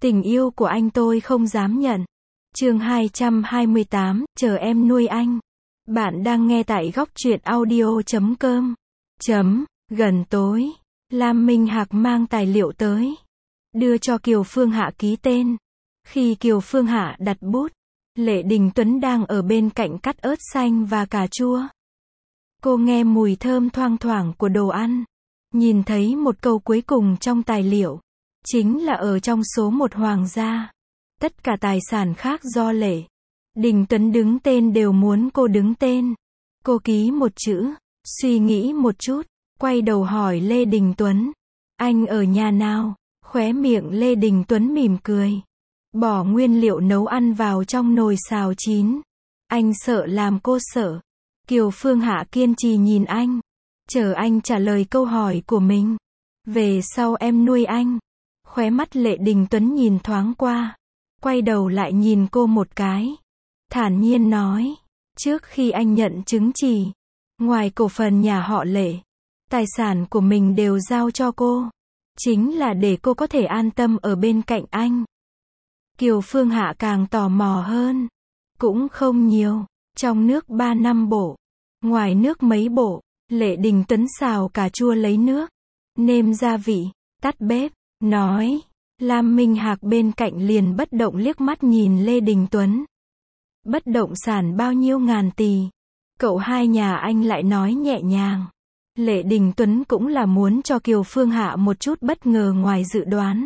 Tình yêu của anh tôi không dám nhận. Chương 228, chờ em nuôi anh. Bạn đang nghe tại góc truyện audio.com. Gần tối, Lam Minh Hạc mang tài liệu tới, đưa cho Kiều Phương Hạ ký tên. Khi Kiều Phương Hạ đặt bút, Lệ Đình Tuấn đang ở bên cạnh cắt ớt xanh và cà chua. Cô nghe mùi thơm thoang thoảng của đồ ăn, nhìn thấy một câu cuối cùng trong tài liệu, chính là ở trong số 1 hoàng gia. Tất cả tài sản khác do Lệ Đình Tuấn đứng tên đều muốn cô đứng tên. Cô ký một chữ, suy nghĩ một chút, quay đầu hỏi Lê Đình Tuấn, anh ở nhà nào? Khóe miệng Lê Đình Tuấn mỉm cười, bỏ nguyên liệu nấu ăn vào trong nồi xào chín. Anh sợ làm cô sợ. Kiều Phương Hạ kiên trì nhìn anh, chờ anh trả lời câu hỏi của mình. Về sau em nuôi anh. Khóe mắt Lệ Đình Tuấn nhìn thoáng qua, quay đầu lại nhìn cô một cái, thản nhiên nói, trước khi anh nhận chứng chỉ, ngoài cổ phần nhà họ Lệ, tài sản của mình đều giao cho cô, chính là để cô có thể an tâm ở bên cạnh anh. Kiều Phương Hạ càng tò mò hơn. Cũng không nhiều, trong nước 3 năm bộ, ngoài nước mấy bộ. Lệ Đình Tuấn xào cà chua lấy nước, nêm gia vị, tắt bếp, nói. Lam Minh Hạc bên cạnh liền bất động liếc mắt nhìn Lê Đình Tuấn. Bất động sản bao nhiêu ngàn tỷ. Cậu hai nhà anh lại nói nhẹ nhàng. Lệ Đình Tuấn cũng là muốn cho Kiều Phương Hạ một chút bất ngờ ngoài dự đoán.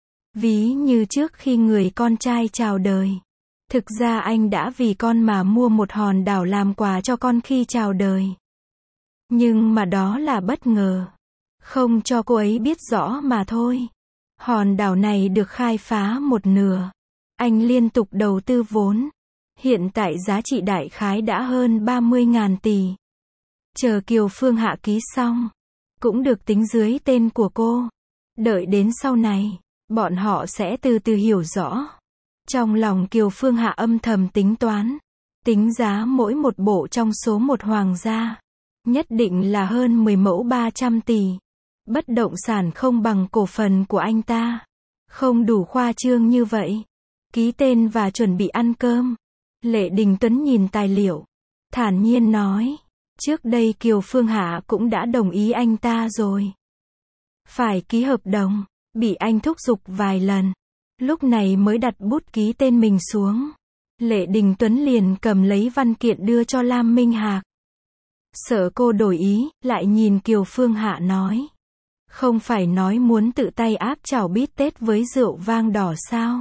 Ví như trước khi người con trai chào đời. Thực ra anh đã vì con mà mua một hòn đảo làm quà cho con khi chào đời. Nhưng mà đó là bất ngờ. Không cho cô ấy biết rõ mà thôi. Hòn đảo này được khai phá một nửa. Anh liên tục đầu tư vốn. Hiện tại giá trị đại khái đã hơn 30.000 tỷ. Chờ Kiều Phương Hạ ký xong, cũng được tính dưới tên của cô. Đợi đến sau này, bọn họ sẽ từ từ hiểu rõ. Trong lòng Kiều Phương Hạ âm thầm tính toán, tính giá mỗi một bộ trong số 1 hoàng gia, nhất định là hơn 10 mẫu 300 tỷ. Bất động sản không bằng cổ phần của anh ta. Không đủ khoa trương như vậy. Ký tên và chuẩn bị ăn cơm. Lệ Đình Tuấn nhìn tài liệu, thản nhiên nói, trước đây Kiều Phương Hạ cũng đã đồng ý anh ta rồi. Phải ký hợp đồng, bị anh thúc giục vài lần. Lúc này mới đặt bút ký tên mình xuống. Lệ Đình Tuấn liền cầm lấy văn kiện đưa cho Lam Minh Hạc. Sợ cô đổi ý, lại nhìn Kiều Phương Hạ nói. Không phải nói muốn tự tay áp chảo bít tết với rượu vang đỏ sao?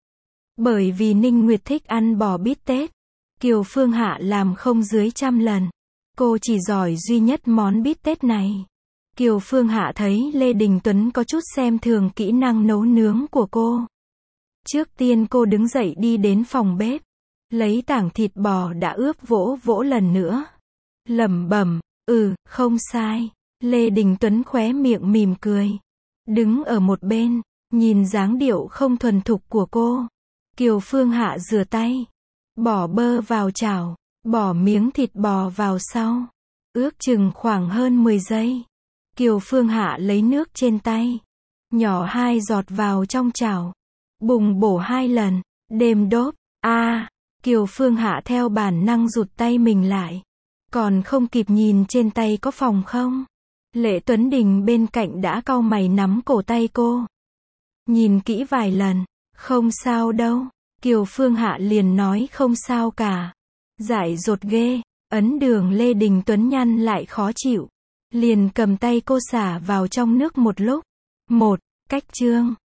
Bởi vì Ninh Nguyệt thích ăn bò bít tết. Kiều Phương Hạ làm không dưới 100 lần. Cô chỉ giỏi duy nhất món bít tết này. Kiều Phương Hạ thấy Lê Đình Tuấn có chút xem thường kỹ năng nấu nướng của cô. Trước tiên cô đứng dậy đi đến phòng bếp, lấy tảng thịt bò đã ướp vỗ vỗ lần nữa. Lẩm bẩm, không sai. Lê Đình Tuấn khóe miệng mỉm cười, đứng ở một bên, nhìn dáng điệu không thuần thục của cô. Kiều Phương Hạ rửa tay, bỏ bơ vào chảo, bỏ miếng thịt bò vào sau, ước chừng khoảng hơn 10 giây. Kiều Phương Hạ lấy nước trên tay, nhỏ 2 giọt vào trong chảo, bùng bổ 2 lần, đêm đốp. Kiều Phương Hạ theo bản năng rụt tay mình lại, còn không kịp nhìn trên tay có phòng không. Lệ Tuấn Đình bên cạnh đã cau mày nắm cổ tay cô. Nhìn kỹ vài lần, không sao đâu. Kiều Phương Hạ liền nói không sao cả. Dại dột ghê. Ấn Đường Lê Đình Tuấn nhăn lại khó chịu, liền cầm tay cô xả vào trong nước một lúc. Cách chương